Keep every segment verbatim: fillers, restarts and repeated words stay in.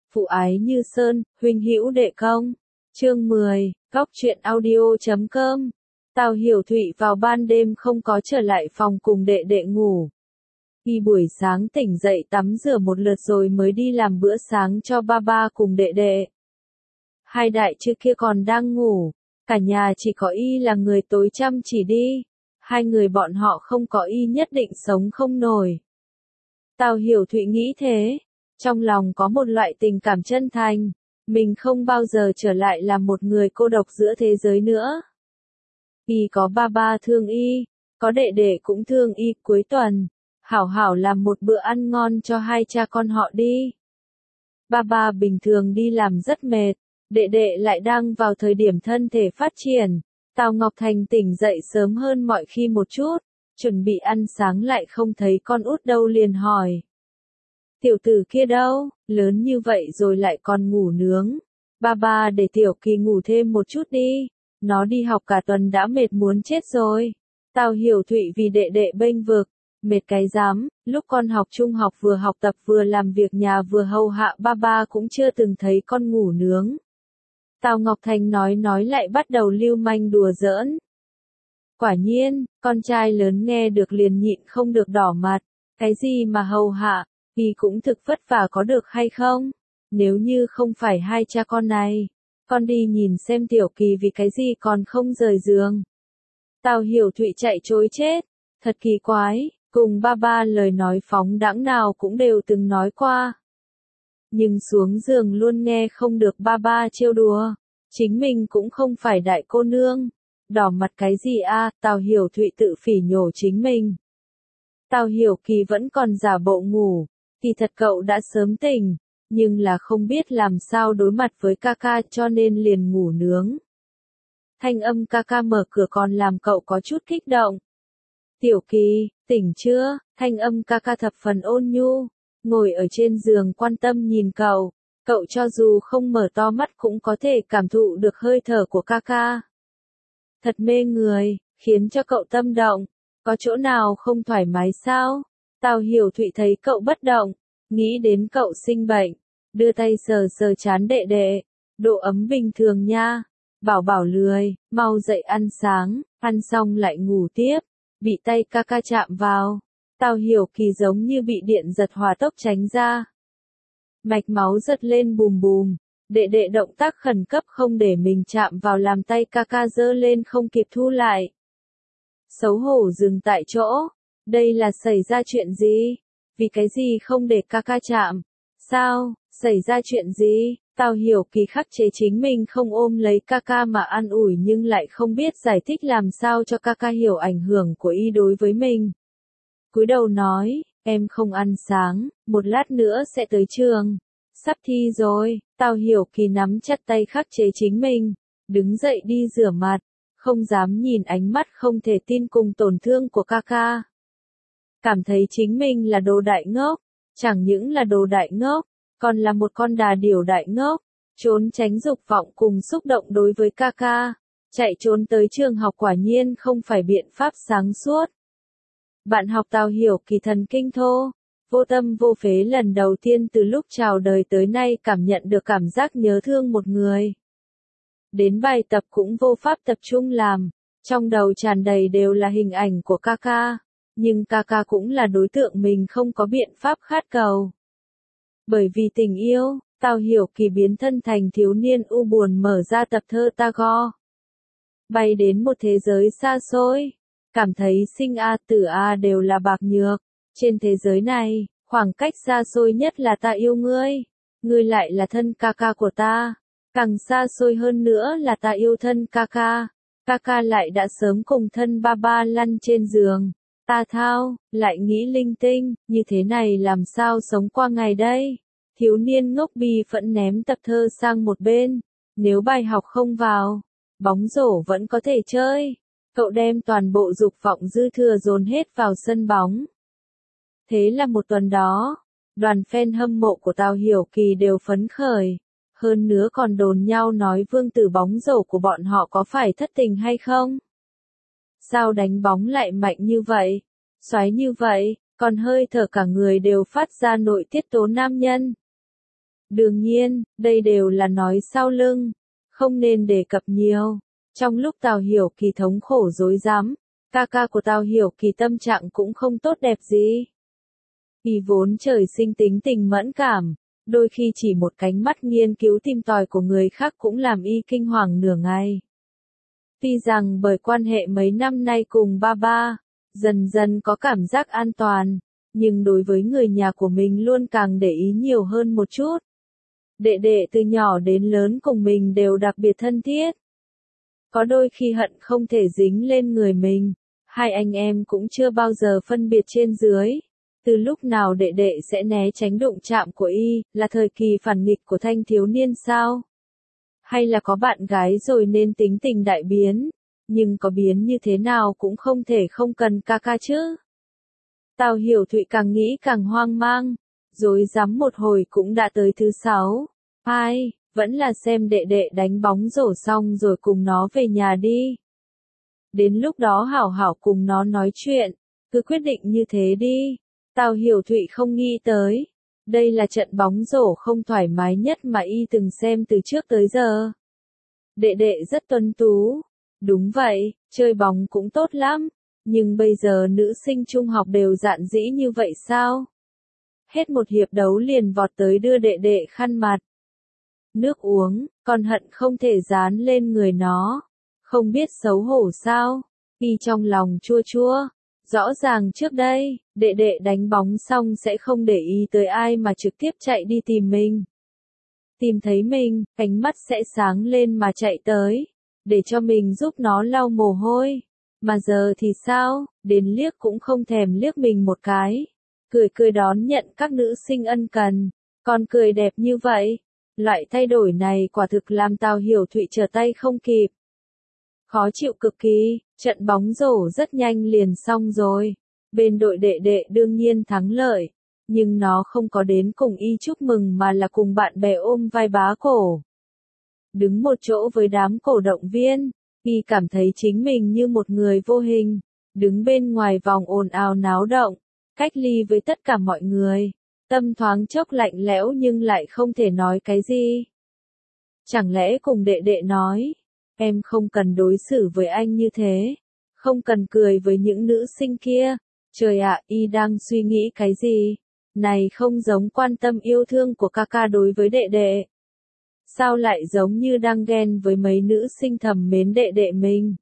Phụ ái như sơn, huynh hữu đệ công. Chương mười, Góc truyện audio chấm com. Tào Hiểu Thụy vào ban đêm không có trở lại phòng cùng đệ đệ ngủ. Khi buổi sáng tỉnh dậy tắm rửa một lượt rồi mới đi làm bữa sáng cho ba ba cùng đệ đệ. Hai đại chưa kia còn đang ngủ, cả nhà chỉ có y là người tối chăm chỉ đi. Hai người bọn họ không có y nhất định sống không nổi. Tào Hiểu Thụy nghĩ thế, trong lòng có một loại tình cảm chân thành, mình không bao giờ trở lại là một người cô độc giữa thế giới nữa. Y có ba ba thương y, có đệ đệ cũng thương y, cuối tuần, hảo hảo làm một bữa ăn ngon cho hai cha con họ đi. Ba ba bình thường đi làm rất mệt, đệ đệ lại đang vào thời điểm thân thể phát triển. Tào Ngọc Thành tỉnh dậy sớm hơn mọi khi một chút, chuẩn bị ăn sáng lại không thấy con út đâu liền hỏi. Tiểu tử kia đâu, lớn như vậy rồi lại còn ngủ nướng. Ba ba để Tiểu Kỳ ngủ thêm một chút đi, nó đi học cả tuần đã mệt muốn chết rồi. Tào Hiểu Thụy vì đệ đệ bênh vực, mệt cái dám, lúc con học trung học vừa học tập vừa làm việc nhà vừa hầu hạ ba ba cũng chưa từng thấy con ngủ nướng. Tào Ngọc Thành nói nói lại bắt đầu lưu manh đùa giỡn. Quả nhiên, con trai lớn nghe được liền nhịn không được đỏ mặt, cái gì mà hầu hạ, thì cũng thực vất vả có được hay không? Nếu như không phải hai cha con này, con đi nhìn xem Tiểu Kỳ vì cái gì còn không rời giường. Tào Hiểu Thụy chạy trối chết, thật kỳ quái, cùng ba ba lời nói phóng đãng nào cũng đều từng nói qua. Nhưng xuống giường luôn nghe không được ba ba trêu đùa, chính mình cũng không phải đại cô nương, đỏ mặt cái gì a? Tào Hiểu Thụy tự phỉ nhổ chính mình. Tào Hiểu Kỳ vẫn còn giả bộ ngủ, thì thật cậu đã sớm tỉnh, nhưng là không biết làm sao đối mặt với ca ca cho nên liền ngủ nướng. Thanh âm ca ca mở cửa còn làm cậu có chút kích động. Tiểu Kỳ, tỉnh chưa? Thanh âm ca ca thập phần ôn nhu, ngồi ở trên giường quan tâm nhìn cậu, cậu cho dù không mở to mắt cũng có thể cảm thụ được hơi thở của ca ca. Thật mê người, khiến cho cậu tâm động, có chỗ nào không thoải mái sao? Tào Hiểu Thụy thấy cậu bất động, nghĩ đến cậu sinh bệnh, đưa tay sờ sờ trán đệ đệ, độ ấm bình thường nha, bảo bảo lười, mau dậy ăn sáng, ăn xong lại ngủ tiếp, bị tay ca ca chạm vào. Tào Hiểu Kỳ giống như bị điện giật hỏa tốc tránh ra. Mạch máu giật lên bùm bùm, đệ đệ động tác khẩn cấp không để mình chạm vào làm tay ca ca giơ lên không kịp thu lại. Xấu hổ dừng tại chỗ, đây là xảy ra chuyện gì? Vì cái gì không để ca ca chạm? Sao, xảy ra chuyện gì? Tào Hiểu Kỳ khắc chế chính mình không ôm lấy ca ca mà an ủi nhưng lại không biết giải thích làm sao cho ca ca hiểu ảnh hưởng của y đối với mình. Cúi đầu nói, em không ăn sáng, một lát nữa sẽ tới trường. Sắp thi rồi, Tào Hiểu Kỳ nắm chặt tay khắc chế chính mình, đứng dậy đi rửa mặt, không dám nhìn ánh mắt không thể tin cùng tổn thương của ca ca. Cảm thấy chính mình là đồ đại ngốc, chẳng những là đồ đại ngốc, còn là một con đà điểu đại ngốc, trốn tránh dục vọng cùng xúc động đối với ca ca, chạy trốn tới trường học quả nhiên không phải biện pháp sáng suốt. Bạn học Tào Hiểu Kỳ thần kinh thô, vô tâm vô phế lần đầu tiên từ lúc chào đời tới nay cảm nhận được cảm giác nhớ thương một người. Đến bài tập cũng vô pháp tập trung làm, trong đầu tràn đầy đều là hình ảnh của ca ca, nhưng ca ca cũng là đối tượng mình không có biện pháp khát cầu. Bởi vì tình yêu, Tào Hiểu Kỳ biến thân thành thiếu niên u buồn mở ra tập thơ Tagore. Bay đến một thế giới xa xôi, cảm thấy sinh A tử A đều là bạc nhược, trên thế giới này, khoảng cách xa xôi nhất là ta yêu ngươi, ngươi lại là thân ca ca của ta, càng xa xôi hơn nữa là ta yêu thân ca ca, ca ca lại đã sớm cùng thân ba ba lăn trên giường, ta thao, lại nghĩ linh tinh, như thế này làm sao sống qua ngày đây? Thiếu niên ngốc bi phẫn ném tập thơ sang một bên, nếu bài học không vào, bóng rổ vẫn có thể chơi. Cậu đem toàn bộ dục vọng dư thừa dồn hết vào sân bóng. Thế là một tuần đó, đoàn fan hâm mộ của Tào Hiểu Kỳ đều phấn khởi, hơn nữa còn đồn nhau nói vương tử bóng rổ của bọn họ có phải thất tình hay không? Sao đánh bóng lại mạnh như vậy, xoáy như vậy, còn hơi thở cả người đều phát ra nội tiết tố nam nhân. Đương nhiên, đây đều là nói sau lưng, không nên đề cập nhiều. Trong lúc Tào Hiểu Kỳ thống khổ rối rắm, ca ca của Tào Hiểu Kỳ tâm trạng cũng không tốt đẹp gì. Y vốn trời sinh tính tình mẫn cảm, đôi khi chỉ một cánh mắt nghiên cứu tìm tòi của người khác cũng làm y kinh hoàng nửa ngày. Tuy rằng bởi quan hệ mấy năm nay cùng ba ba, dần dần có cảm giác an toàn, nhưng đối với người nhà của mình luôn càng để ý nhiều hơn một chút. Đệ đệ từ nhỏ đến lớn cùng mình đều đặc biệt thân thiết. Có đôi khi hận không thể dính lên người mình, hai anh em cũng chưa bao giờ phân biệt trên dưới. Từ lúc nào đệ đệ sẽ né tránh đụng chạm của y, là thời kỳ phản nghịch của thanh thiếu niên sao? Hay là có bạn gái rồi nên tính tình đại biến, nhưng có biến như thế nào cũng không thể không cần ca ca chứ? Tào Hiểu Thụy càng nghĩ càng hoang mang, rối rắm một hồi cũng đã tới thứ sáu. Ai, vẫn là xem đệ đệ đánh bóng rổ xong rồi cùng nó về nhà đi. Đến lúc đó hảo hảo cùng nó nói chuyện, cứ quyết định như thế đi. Tào Hiểu Thụy không nghĩ tới, đây là trận bóng rổ không thoải mái nhất mà y từng xem từ trước tới giờ. Đệ đệ rất tuấn tú. Đúng vậy, chơi bóng cũng tốt lắm, nhưng bây giờ nữ sinh trung học đều dạn dĩ như vậy sao? Hết một hiệp đấu liền vọt tới đưa đệ đệ khăn mặt. Nước uống, còn hận không thể dán lên người nó. Không biết xấu hổ sao? Y trong lòng chua chua. Rõ ràng trước đây, đệ đệ đánh bóng xong sẽ không để ý tới ai mà trực tiếp chạy đi tìm mình. Tìm thấy mình, ánh mắt sẽ sáng lên mà chạy tới, để cho mình giúp nó lau mồ hôi. Mà giờ thì sao, đến liếc cũng không thèm liếc mình một cái. Cười cười đón nhận các nữ sinh ân cần, còn cười đẹp như vậy. Loại thay đổi này quả thực làm Tào Hiểu Thụy trở tay không kịp. Khó chịu cực kỳ, trận bóng rổ rất nhanh liền xong rồi. Bên đội đệ đệ đương nhiên thắng lợi, nhưng nó không có đến cùng y chúc mừng mà là cùng bạn bè ôm vai bá cổ. Đứng một chỗ với đám cổ động viên, y cảm thấy chính mình như một người vô hình, đứng bên ngoài vòng ồn ào náo động, cách ly với tất cả mọi người. Tâm thoáng chốc lạnh lẽo nhưng lại không thể nói cái gì. Chẳng lẽ cùng đệ đệ nói, em không cần đối xử với anh như thế, không cần cười với những nữ sinh kia. Trời ạ, y đang suy nghĩ cái gì? Này không giống quan tâm yêu thương của ca ca đối với đệ đệ. Sao lại giống như đang ghen với mấy nữ sinh thầm mến đệ đệ mình?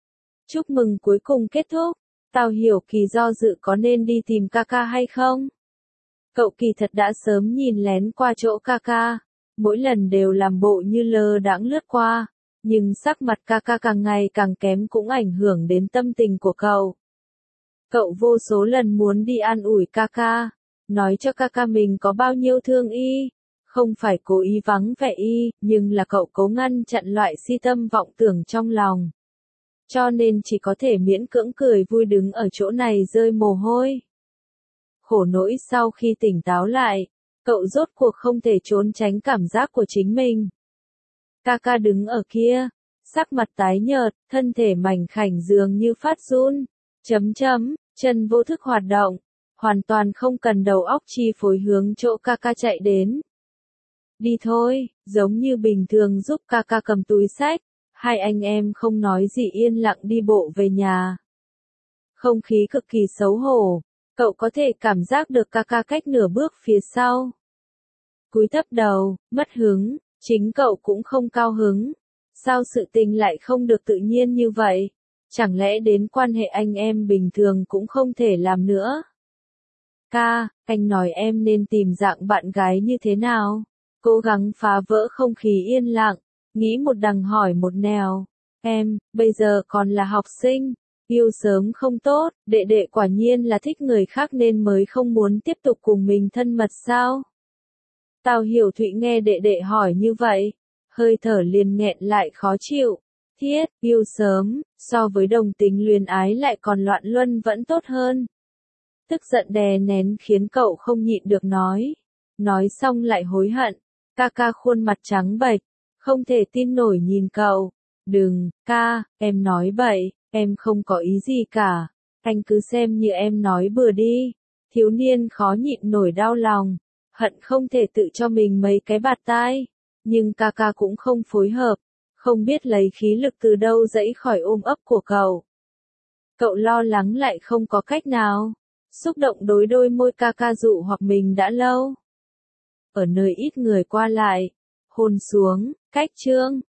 Chúc mừng cuối cùng kết thúc. Tào Hiểu Kỳ do dự có nên đi tìm ca ca hay không? Cậu kỳ thật đã sớm nhìn lén qua chỗ ca ca, mỗi lần đều làm bộ như lơ đãng lướt qua, nhưng sắc mặt ca ca càng ngày càng kém cũng ảnh hưởng đến tâm tình của cậu. Cậu vô số lần muốn đi an ủi ca ca, nói cho ca ca mình có bao nhiêu thương y, không phải cố ý vắng vẻ y, nhưng là cậu cố ngăn chặn loại si tâm vọng tưởng trong lòng. Cho nên chỉ có thể miễn cưỡng cười vui đứng ở chỗ này rơi mồ hôi. Khổ nỗi sau khi tỉnh táo lại, cậu rốt cuộc không thể trốn tránh cảm giác của chính mình. Ca ca đứng ở kia, sắc mặt tái nhợt, thân thể mảnh khảnh dường như phát run, chấm chấm, chân vô thức hoạt động, hoàn toàn không cần đầu óc chi phối hướng chỗ ca ca chạy đến. Đi thôi, giống như bình thường giúp ca ca cầm túi xách, hai anh em không nói gì yên lặng đi bộ về nhà. Không khí cực kỳ xấu hổ. Cậu có thể cảm giác được ca ca cách nửa bước phía sau. Cúi thấp đầu, mất hứng, chính cậu cũng không cao hứng. Sao sự tình lại không được tự nhiên như vậy? Chẳng lẽ đến quan hệ anh em bình thường cũng không thể làm nữa? Ca, anh nói em nên tìm dạng bạn gái như thế nào? Cố gắng phá vỡ không khí yên lặng, nghĩ một đằng hỏi một nẻo. Em, bây giờ còn là học sinh. Yêu sớm không tốt, đệ đệ quả nhiên là thích người khác nên mới không muốn tiếp tục cùng mình thân mật sao? Tào Hiểu Thụy nghe đệ đệ hỏi như vậy, hơi thở liền nghẹn lại khó chịu. Thiết, yêu sớm, so với đồng tính luyến ái lại còn loạn luân vẫn tốt hơn. Tức giận đè nén khiến cậu không nhịn được nói. Nói xong lại hối hận, ca ca khuôn mặt trắng bệch, không thể tin nổi nhìn cậu. Đừng, ca, em nói bậy. Em không có ý gì cả, anh cứ xem như em nói bừa đi. Thiếu niên khó nhịn nổi đau lòng, hận không thể tự cho mình mấy cái bạt tai. Nhưng ca ca cũng không phối hợp, không biết lấy khí lực từ đâu dẫy khỏi ôm ấp của cậu. Cậu lo lắng lại không có cách nào. Xúc động đối đôi môi ca ca dụ hoặc mình đã lâu. Ở nơi ít người qua lại, hôn xuống, cách chương.